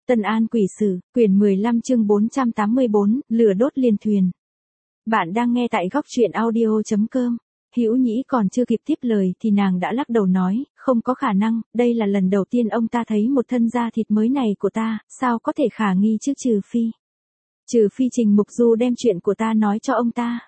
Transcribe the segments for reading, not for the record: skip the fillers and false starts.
Tân An Quỷ Sử, quyển 15 chương 484, lửa đốt liên thuyền. Bạn đang nghe tại góc truyện audio.com. Hữu Nhĩ còn chưa kịp tiếp lời thì nàng đã lắc đầu nói, không có khả năng, đây là lần đầu tiên ông ta thấy một thân da thịt mới này của ta, sao có thể khả nghi chứ, trừ phi Trình Mục Du đem chuyện của ta nói cho ông ta.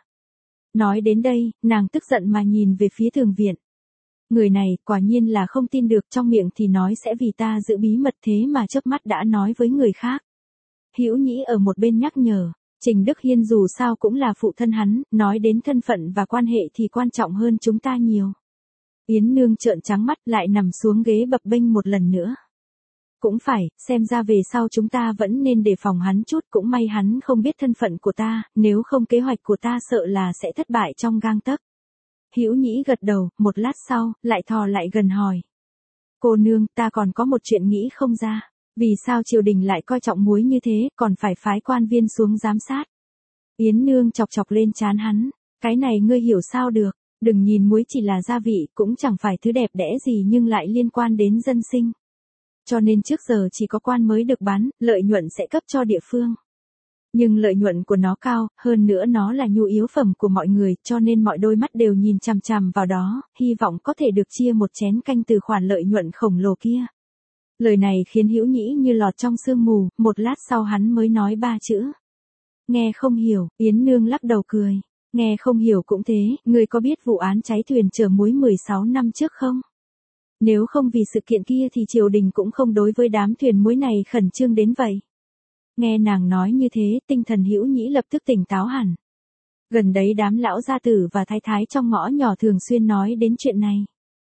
Nói đến đây, nàng tức giận mà nhìn về phía Thường Viện. Người này quả nhiên là không tin được, trong miệng thì nói sẽ vì ta giữ bí mật, thế mà chớp mắt đã nói với người khác. Hữu Nhĩ ở một bên nhắc nhở, Trình Đức Hiên dù sao cũng là phụ thân hắn, nói đến thân phận và quan hệ thì quan trọng hơn chúng ta nhiều. Yến Nương trợn trắng mắt lại nằm xuống ghế bập bênh một lần nữa. Cũng phải, xem ra về sau chúng ta vẫn nên đề phòng hắn chút, cũng may hắn không biết thân phận của ta, nếu không kế hoạch của ta sợ là sẽ thất bại trong gang tấc. Hữu Nhĩ gật đầu, một lát sau, lại thò lại gần hỏi. Cô nương, ta còn có một chuyện nghĩ không ra. Vì sao triều đình lại coi trọng muối như thế, còn phải phái quan viên xuống giám sát? Yến Nương chọc chọc lên trán hắn. Cái này ngươi hiểu sao được, đừng nhìn muối chỉ là gia vị, cũng chẳng phải thứ đẹp đẽ gì nhưng lại liên quan đến dân sinh. Cho nên trước giờ chỉ có quan mới được bán, lợi nhuận sẽ cấp cho địa phương. Nhưng lợi nhuận của nó cao, hơn nữa nó là nhu yếu phẩm của mọi người, cho nên mọi đôi mắt đều nhìn chằm chằm vào đó, hy vọng có thể được chia một chén canh từ khoản lợi nhuận khổng lồ kia. Lời này khiến Hữu Nhĩ như lọt trong sương mù, một lát sau hắn mới nói 3 chữ. Nghe không hiểu, Yến Nương lắc đầu cười. Nghe không hiểu cũng thế, ngươi có biết vụ án cháy thuyền chở muối 16 năm trước không? Nếu không vì sự kiện kia thì triều đình cũng không đối với đám thuyền muối này khẩn trương đến vậy. Nghe nàng nói như thế, tinh thần Hữu Nhĩ lập tức tỉnh táo hẳn. Gần đấy đám lão gia tử và thái thái trong ngõ nhỏ thường xuyên nói đến chuyện này.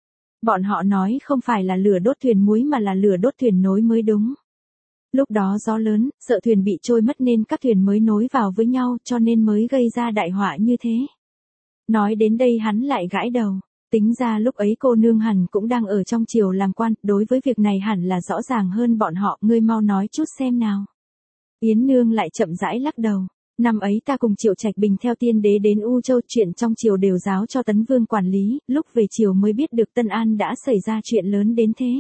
Bọn họ nói không phải là lửa đốt thuyền muối mà là lửa đốt thuyền nối mới đúng. Lúc đó gió lớn, sợ thuyền bị trôi mất nên các thuyền mới nối vào với nhau, cho nên mới gây ra đại họa như thế. Nói đến đây hắn lại gãi đầu. Tính ra lúc ấy cô nương hẳn cũng đang ở trong triều làm quan, đối với việc này hẳn là rõ ràng hơn bọn họ, ngươi mau nói chút xem nào. Yến Nương lại chậm rãi lắc đầu. Năm ấy ta cùng Triệu Trạch Bình theo tiên đế đến U Châu, chuyện trong triều đều giáo cho Tấn Vương quản lý, lúc về triều mới biết được Tân An đã xảy ra chuyện lớn đến thế.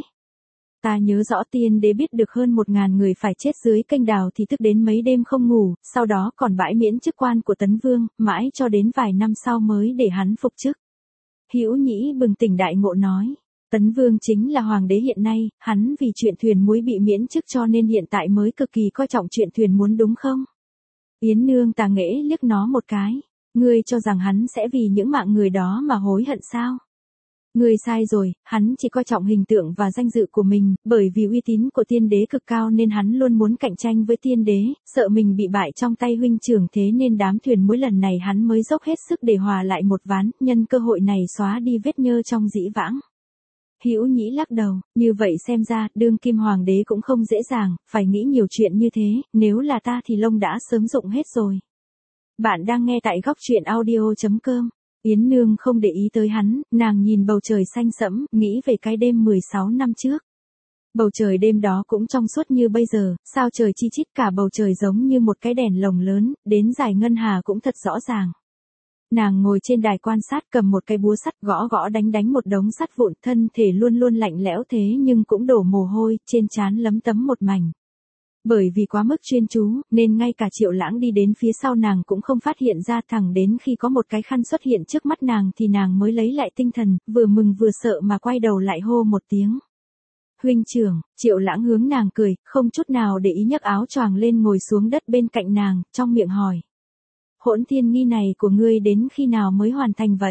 Ta nhớ rõ tiên đế biết được hơn 1000 người phải chết dưới kênh đào thì tức đến mấy đêm không ngủ, sau đó còn bãi miễn chức quan của Tấn Vương, mãi cho đến vài năm sau mới để hắn phục chức. Hữu Nhĩ bừng tỉnh đại ngộ nói. Tấn Vương chính là hoàng đế hiện nay, hắn vì chuyện thuyền muối bị miễn chức cho nên hiện tại mới cực kỳ coi trọng chuyện thuyền muốn đúng không? Yến Nương tà nghễ liếc nó một cái. Ngươi cho rằng hắn sẽ vì những mạng người đó mà hối hận sao? Ngươi sai rồi, hắn chỉ coi trọng hình tượng và danh dự của mình, bởi vì uy tín của tiên đế cực cao nên hắn luôn muốn cạnh tranh với tiên đế, sợ mình bị bại trong tay huynh trưởng, thế nên đám thuyền muối lần này hắn mới dốc hết sức để hòa lại một ván, nhân cơ hội này xóa đi vết nhơ trong dĩ vãng. Hữu Nhĩ lắc đầu, như vậy xem ra, đương kim hoàng đế cũng không dễ dàng, phải nghĩ nhiều chuyện như thế, nếu là ta thì lông đã sớm rụng hết rồi. Bạn đang nghe tại góc truyện audio.com. Yến Nương không để ý tới hắn, nàng nhìn bầu trời xanh sẫm, nghĩ về cái đêm 16 năm trước. Bầu trời đêm đó cũng trong suốt như bây giờ, sao trời chi chít, cả bầu trời giống như một cái đèn lồng lớn, đến dải ngân hà cũng thật rõ ràng. Nàng ngồi trên đài quan sát, cầm một cái búa sắt gõ gõ đánh một đống sắt vụn, thân thể luôn luôn lạnh lẽo thế nhưng cũng đổ mồ hôi, trên trán lấm tấm một mảnh. Bởi vì quá mức chuyên chú, nên ngay cả Triệu Lãng đi đến phía sau nàng cũng không phát hiện ra, thẳng đến khi có một cái khăn xuất hiện trước mắt nàng thì nàng mới lấy lại tinh thần, vừa mừng vừa sợ mà quay đầu lại hô một tiếng. Huynh trưởng, Triệu Lãng hướng nàng cười, không chút nào để ý nhấc áo choàng lên ngồi xuống đất bên cạnh nàng, trong miệng hỏi. Hỗn thiên nghi này của ngươi đến khi nào mới hoàn thành vậy?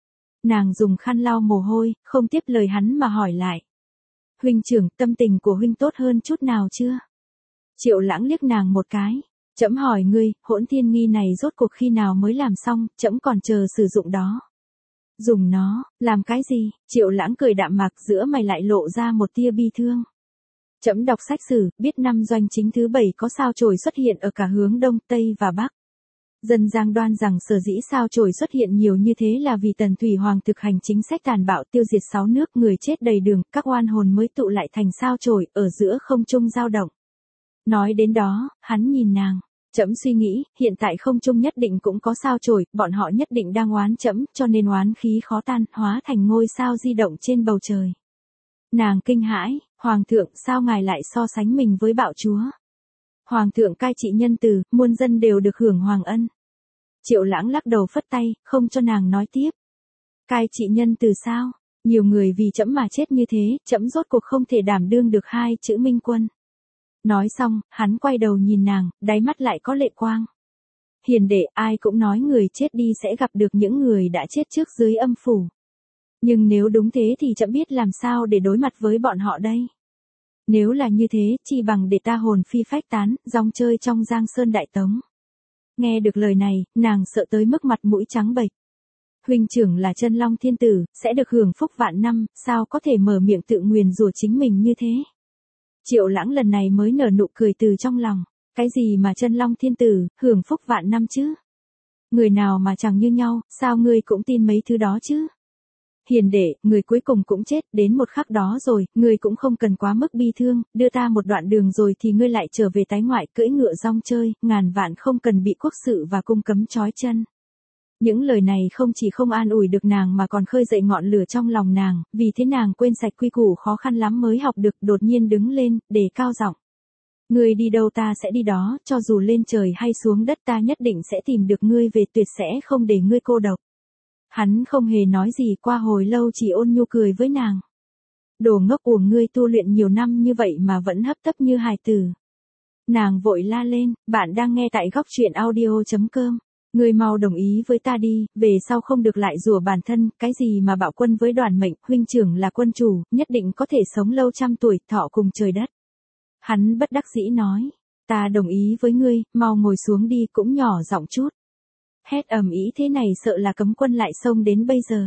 Nàng dùng khăn lau mồ hôi, không tiếp lời hắn mà hỏi lại. Huynh trưởng, tâm tình của huynh tốt hơn chút nào chưa? Triệu Lãng liếc nàng một cái. Trẫm hỏi ngươi, hỗn thiên nghi này rốt cuộc khi nào mới làm xong, trẫm còn chờ sử dụng đó. Dùng nó, làm cái gì? Triệu Lãng cười đạm mạc, giữa mày lại lộ ra một tia bi thương. Trẫm đọc sách sử, biết năm doanh chính thứ 7 có sao chổi xuất hiện ở cả hướng Đông, Tây và Bắc. Dân gian đoan rằng sở dĩ sao chổi xuất hiện nhiều như thế là vì Tần Thủy Hoàng thực hành chính sách tàn bạo tiêu diệt 6 nước, người chết đầy đường, các oan hồn mới tụ lại thành sao chổi, ở giữa không trung dao động. Nói đến đó, hắn nhìn nàng. Trẫm suy nghĩ, hiện tại không trung nhất định cũng có sao chổi, bọn họ nhất định đang oán trẫm, cho nên oán khí khó tan, hóa thành ngôi sao di động trên bầu trời. Nàng kinh hãi, Hoàng thượng, sao ngài lại so sánh mình với bạo chúa? Hoàng thượng cai trị nhân từ, muôn dân đều được hưởng hoàng ân. Triệu Lãng lắc đầu phất tay, không cho nàng nói tiếp. Cai trị nhân từ sao? Nhiều người vì trẫm mà chết như thế, trẫm rốt cuộc không thể đảm đương được hai chữ minh quân. Nói xong, hắn quay đầu nhìn nàng, đáy mắt lại có lệ quang. Hiền đệ, ai cũng nói người chết đi sẽ gặp được những người đã chết trước dưới âm phủ. Nhưng nếu đúng thế thì trẫm biết làm sao để đối mặt với bọn họ đây. Nếu là như thế, chi bằng để ta hồn phi phách tán, rong chơi trong Giang Sơn Đại Tống. Nghe được lời này, nàng sợ tới mức mặt mũi trắng bệch. Huynh trưởng là Chân Long Thiên Tử, sẽ được hưởng phúc vạn năm, sao có thể mở miệng tự nguyền rủa chính mình như thế? Triệu Lãng lần này mới nở nụ cười từ trong lòng. Cái gì mà Chân Long Thiên Tử, hưởng phúc vạn năm chứ? Người nào mà chẳng như nhau, sao ngươi cũng tin mấy thứ đó chứ? Hiền đệ, người cuối cùng cũng chết, đến một khắc đó rồi, ngươi cũng không cần quá mức bi thương, đưa ta một đoạn đường rồi thì ngươi lại trở về tái ngoại, cưỡi ngựa rong chơi, ngàn vạn không cần bị quốc sự và cung cấm trói chân. Những lời này không chỉ không an ủi được nàng mà còn khơi dậy ngọn lửa trong lòng nàng, vì thế nàng quên sạch quy củ khó khăn lắm mới học được, đột nhiên đứng lên, đề cao giọng. Ngươi đi đâu ta sẽ đi đó, cho dù lên trời hay xuống đất ta nhất định sẽ tìm được ngươi về, tuyệt sẽ không để ngươi cô độc. Hắn không hề nói gì, qua hồi lâu chỉ ôn nhu cười với nàng. Đồ ngốc, uổng ngươi tu luyện nhiều năm như vậy mà vẫn hấp tấp như hài tử. Nàng vội la lên, bạn đang nghe tại góc truyện audio.com. Ngươi mau đồng ý với ta đi, về sau không được lại rủa bản thân, cái gì mà bạo quân với đoàn mệnh, huynh trưởng là quân chủ, nhất định có thể sống lâu trăm tuổi, thọ cùng trời đất. Hắn bất đắc dĩ nói, ta đồng ý với ngươi, mau ngồi xuống đi, cũng nhỏ giọng chút. Hét ầm ĩ thế này sợ là cấm quân lại xông đến bây giờ.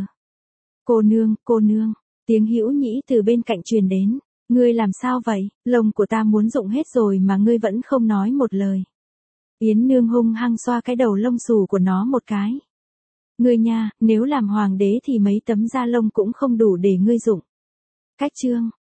Cô nương, tiếng hữu nhĩ từ bên cạnh truyền đến, ngươi làm sao vậy, lông của ta muốn rụng hết rồi mà ngươi vẫn không nói một lời. Yến nương hung hăng xoa cái đầu lông xù của nó một cái. Ngươi nha, nếu làm hoàng đế thì mấy tấm da lông cũng không đủ để ngươi dụng. Cách chương